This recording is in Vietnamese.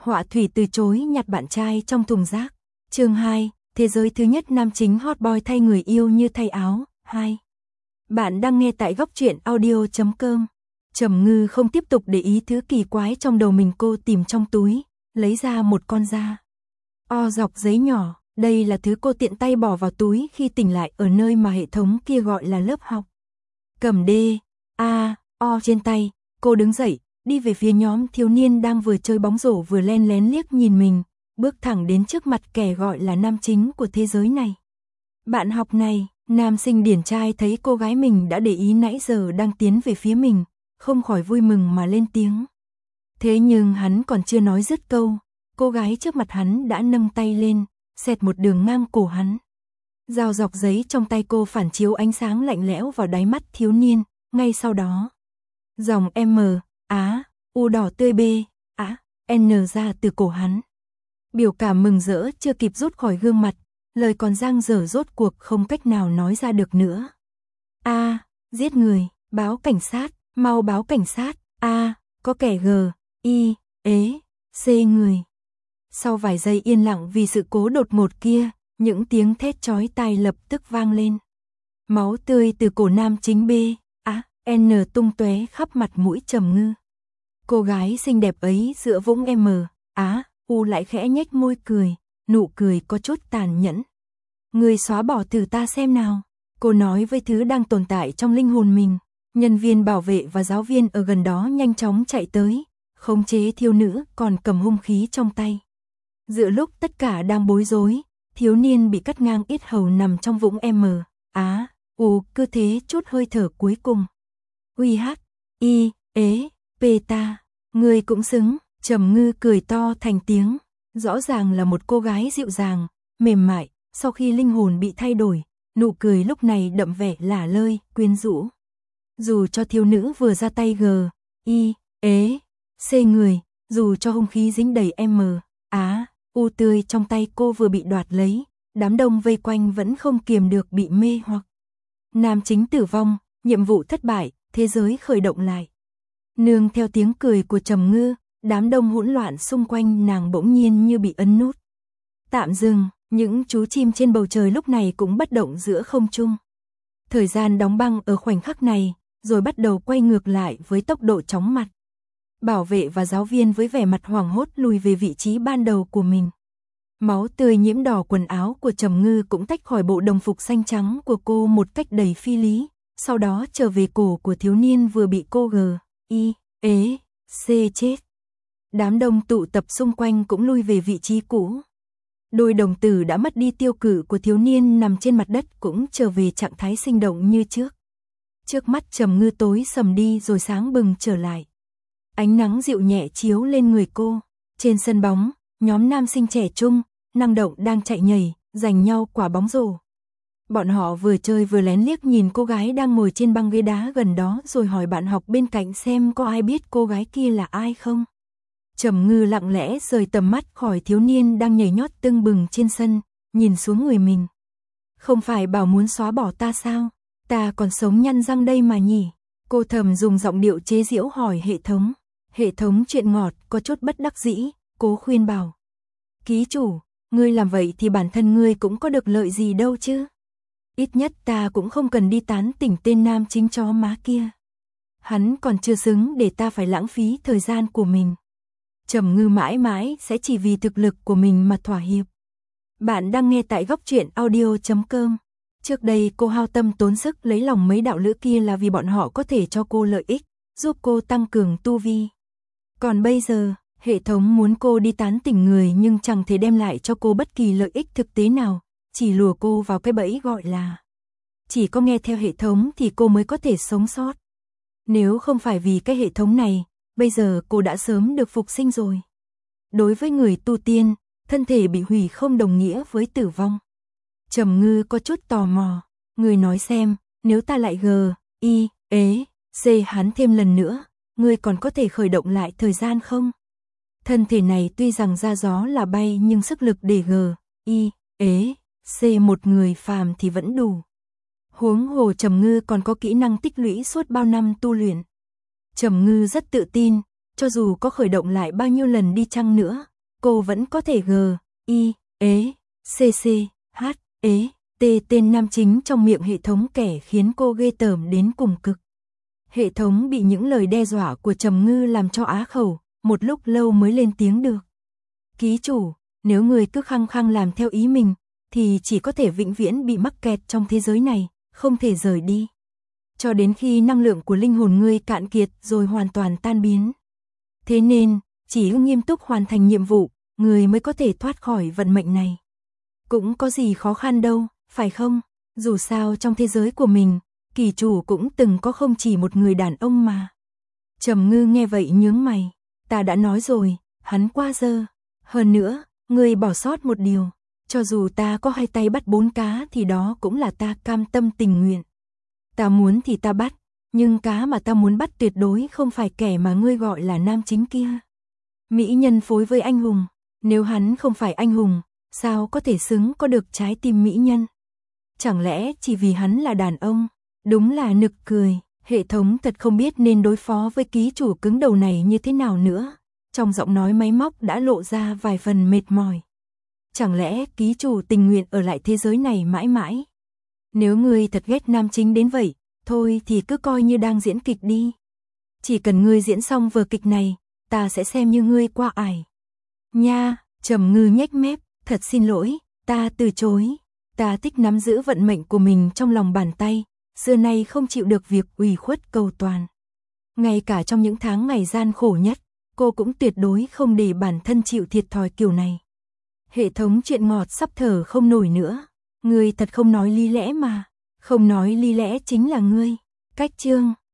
Họa thủy từ chối nhặt bạn trai trong thùng rác. Chương 2, thế giới thứ nhất nam chính hot boy thay người yêu như thay áo. 2. Bạn đang nghe tại góc truyện audio.com. Trầm Ngư không tiếp tục để ý thứ kỳ quái trong đầu mình, cô tìm trong túi, lấy ra một con da o dọc giấy nhỏ. Đây là thứ cô tiện tay bỏ vào túi khi tỉnh lại ở nơi mà hệ thống kia gọi là lớp học. Cầm D-A-O trên tay, cô đứng dậy, đi về phía nhóm thiếu niên đang vừa chơi bóng rổ vừa len lén liếc nhìn mình, bước thẳng đến trước mặt kẻ gọi là nam chính của thế giới này. Bạn học này, nam sinh điển trai thấy cô gái mình đã để ý nãy giờ đang tiến về phía mình, không khỏi vui mừng mà lên tiếng. Thế nhưng hắn còn chưa nói dứt câu, cô gái trước mặt hắn đã nâng tay lên, xẹt một đường ngang cổ hắn. Dao dọc giấy trong tay cô phản chiếu ánh sáng lạnh lẽo vào đáy mắt thiếu niên, ngay sau đó dòng M, Á, U đỏ tươi B, Á, N ra từ cổ hắn. Biểu cảm mừng rỡ chưa kịp rút khỏi gương mặt, lời còn dang dở rốt cuộc không cách nào nói ra được nữa. A, giết người, báo cảnh sát, mau báo cảnh sát, A, có kẻ G, I, ế, C người. Sau vài giây yên lặng vì sự cố đột ngột kia, những tiếng thét chói tai lập tức vang lên. Máu tươi từ cổ nam chính B, A, N tung tóe khắp mặt mũi Trầm Ngư. Cô gái xinh đẹp ấy giữa vũng M, Á, U lại khẽ nhếch môi cười, nụ cười có chút tàn nhẫn. Người xóa bỏ thử ta xem nào, cô nói với thứ đang tồn tại trong linh hồn mình. Nhân viên bảo vệ và giáo viên ở gần đó nhanh chóng chạy tới, khống chế thiếu nữ còn cầm hung khí trong tay. Giữa lúc tất cả đang bối rối, thiếu niên bị cắt ngang yết hầu nằm trong vũng M, Á, U cứ thế chút hơi thở cuối cùng. Uy hát, I, ế, P ta, người cũng xứng. Trầm Ngư cười to thành tiếng, rõ ràng là một cô gái dịu dàng, mềm mại, sau khi linh hồn bị thay đổi, nụ cười lúc này đậm vẻ lả lơi, quyến rũ. Dù cho thiếu nữ vừa ra tay G, I, ế, C người, dù cho hung khí dính đầy M, Á, U tươi trong tay cô vừa bị đoạt lấy, đám đông vây quanh vẫn không kiềm được bị mê hoặc. Nam chính tử vong, nhiệm vụ thất bại, thế giới khởi động lại. Nương theo tiếng cười của Trầm Ngư, đám đông hỗn loạn xung quanh nàng bỗng nhiên như bị ấn nút. Tạm dừng, những chú chim trên bầu trời lúc này cũng bất động giữa không trung. Thời gian đóng băng ở khoảnh khắc này, rồi bắt đầu quay ngược lại với tốc độ chóng mặt. Bảo vệ và giáo viên với vẻ mặt hoảng hốt lùi về vị trí ban đầu của mình. Máu tươi nhiễm đỏ quần áo của Trầm Ngư cũng tách khỏi bộ đồng phục xanh trắng của cô một cách đầy phi lý, sau đó trở về cổ của thiếu niên vừa bị cô G, I, ế, C chết. Đám đông tụ tập xung quanh cũng lui về vị trí cũ. Đôi đồng tử đã mất đi tiêu cự của thiếu niên nằm trên mặt đất cũng trở về trạng thái sinh động như trước. Trước mắt Trầm Ngư tối sầm đi rồi sáng bừng trở lại. Ánh nắng dịu nhẹ chiếu lên người cô. Trên sân bóng, nhóm nam sinh trẻ trung, năng động đang chạy nhảy, giành nhau quả bóng rổ. Bọn họ vừa chơi vừa lén liếc nhìn cô gái đang ngồi trên băng ghế đá gần đó rồi hỏi bạn học bên cạnh xem có ai biết cô gái kia là ai không. Trầm Ngư lặng lẽ rời tầm mắt khỏi thiếu niên đang nhảy nhót tưng bừng trên sân, nhìn xuống người mình. Không phải bảo muốn xóa bỏ ta sao? Ta còn sống nhăn răng đây mà nhỉ? Cô thầm dùng giọng điệu chế giễu hỏi hệ thống. Hệ thống chuyện ngọt có chút bất đắc dĩ, cố khuyên bảo. Ký chủ, ngươi làm vậy thì bản thân ngươi cũng có được lợi gì đâu chứ? Ít nhất ta cũng không cần đi tán tỉnh tên nam chính chó má kia. Hắn còn chưa xứng để ta phải lãng phí thời gian của mình. Trầm Ngư mãi mãi sẽ chỉ vì thực lực của mình mà thỏa hiệp. Bạn đang nghe tại góc truyện audio.com. Trước đây cô hao tâm tốn sức lấy lòng mấy đạo lữ kia là vì bọn họ có thể cho cô lợi ích, giúp cô tăng cường tu vi. Còn bây giờ, hệ thống muốn cô đi tán tỉnh người nhưng chẳng thể đem lại cho cô bất kỳ lợi ích thực tế nào, chỉ lùa cô vào cái bẫy gọi là chỉ có nghe theo hệ thống thì cô mới có thể sống sót. Nếu không phải vì cái hệ thống này, bây giờ cô đã sớm được phục sinh rồi. Đối với người tu tiên, thân thể bị hủy không đồng nghĩa với tử vong. Trầm Ngư có chút tò mò, người nói xem, nếu ta lại G, I, ế, C hắn thêm lần nữa, ngươi còn có thể khởi động lại thời gian không? Thân thể này tuy rằng ra gió là bay nhưng sức lực để G, I, ế, C một người phàm thì vẫn đủ. Huống hồ Trầm Ngư còn có kỹ năng tích lũy suốt bao năm tu luyện. Trầm Ngư rất tự tin, cho dù có khởi động lại bao nhiêu lần đi chăng nữa, cô vẫn có thể tên nam chính trong miệng hệ thống kẻ khiến cô ghê tởm đến cùng cực. Hệ thống bị những lời đe dọa của Trầm Ngư làm cho á khẩu, một lúc lâu mới lên tiếng được. Ký chủ, nếu người cứ khăng khăng làm theo ý mình, thì chỉ có thể vĩnh viễn bị mắc kẹt trong thế giới này, không thể rời đi. Cho đến khi năng lượng của linh hồn ngươi cạn kiệt rồi hoàn toàn tan biến. Thế nên, chỉ nghiêm túc hoàn thành nhiệm vụ, người mới có thể thoát khỏi vận mệnh này. Cũng có gì khó khăn đâu, phải không? Dù sao trong thế giới của mình, kỳ chủ cũng từng có không chỉ một người đàn ông mà. Trầm Ngư nghe vậy nhướng mày. Ta đã nói rồi, hắn quá dơ. Hơn nữa, ngươi bỏ sót một điều. Cho dù ta có 2 tay bắt 4 cá thì đó cũng là ta cam tâm tình nguyện. Ta muốn thì ta bắt, nhưng cá mà ta muốn bắt tuyệt đối không phải kẻ mà ngươi gọi là nam chính kia. Mỹ nhân phối với anh hùng, nếu hắn không phải anh hùng, sao có thể xứng có được trái tim mỹ nhân? Chẳng lẽ chỉ vì hắn là đàn ông? Đúng là nực cười, hệ thống thật không biết nên đối phó với ký chủ cứng đầu này như thế nào nữa. Trong giọng nói máy móc đã lộ ra vài phần mệt mỏi. Chẳng lẽ ký chủ tình nguyện ở lại thế giới này mãi mãi? Nếu ngươi thật ghét nam chính đến vậy, thôi thì cứ coi như đang diễn kịch đi. Chỉ cần ngươi diễn xong vở kịch này, ta sẽ xem như ngươi qua ải. Nha, Trầm Ngư nhếch mép, thật xin lỗi, ta từ chối. Ta thích nắm giữ vận mệnh của mình trong lòng bàn tay, xưa nay không chịu được việc ủy khuất cầu toàn. Ngay cả trong những tháng ngày gian khổ nhất, cô cũng tuyệt đối không để bản thân chịu thiệt thòi kiểu này. Hệ thống chuyện ngọt sắp thở không nổi nữa. Ngươi thật không nói lý lẽ mà. Không nói lý lẽ chính là ngươi. Cách chương